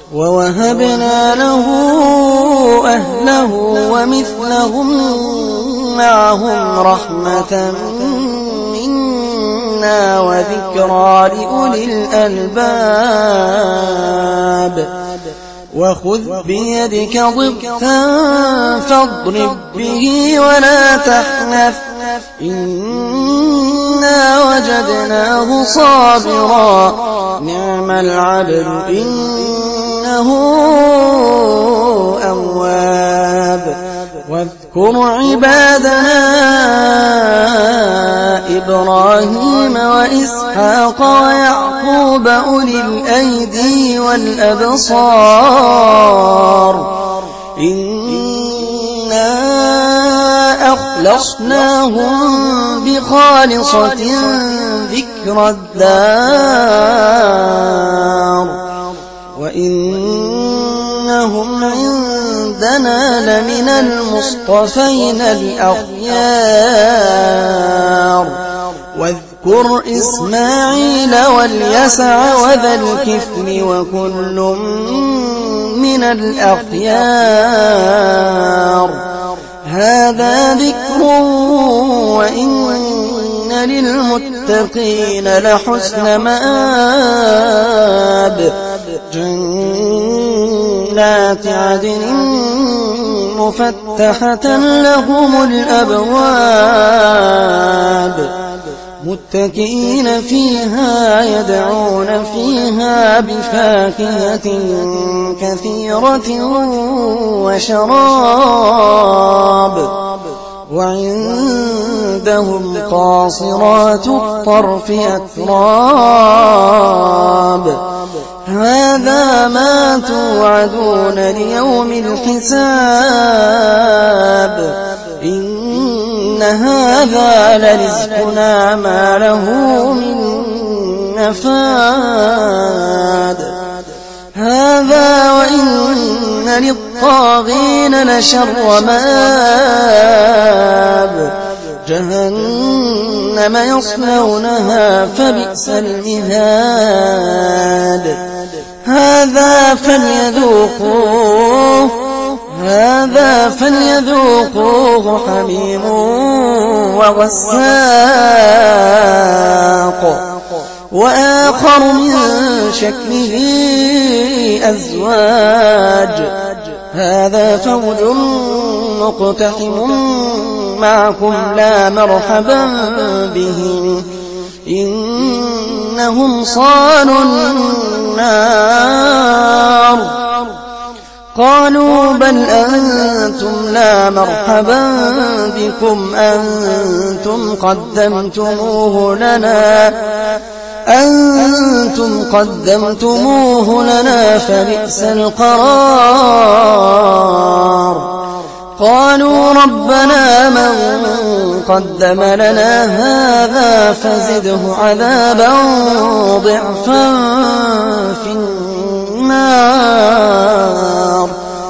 ووهبنا له أهله ومثلهم معهم رحمة منا وذكرى لأولي الألباب وخذ بيدك ضغثا فاضرب به ولا تحنث إنا وجدناه صابرا نعم العبد إنه أواب واذكر عبادنا إبراهيم وإسحاق ويعقوب أولي الأيدي والأبصار إنا أخلصناهم بخالصة ذكر الدار وإنهم عندنا لمن المصطفين الأخيار واذكر إسماعيل واليسع وذا الكفل وكل من الأخيار هذا ذكر وإن للمتقين لحسن مآب جنات عدن مفتحة لهم الأبواب متكئين فيها يدعون فيها بفاكهة كثيرة وشراب وعندهم قاصرات الطرف أتراب هذا ما توعدون ليوم الحساب إن هذا لرزقنا ما له من نفاد هذا وإن للطاغين لشر مآب جهنم يصلونها فبئس المهاد هذا فليذوقوه حميم وغساق وآخر من شكله أزواج هذا فوج مقتحم معكم لا مرحبا بهم إنهم صالوا النار قالوا بل أنتم لا مرحبا بكم أنتم قدمتموه لنا فبئس القرار قالوا ربنا من قدم لنا هذا فزده عذابا ضعفا في النار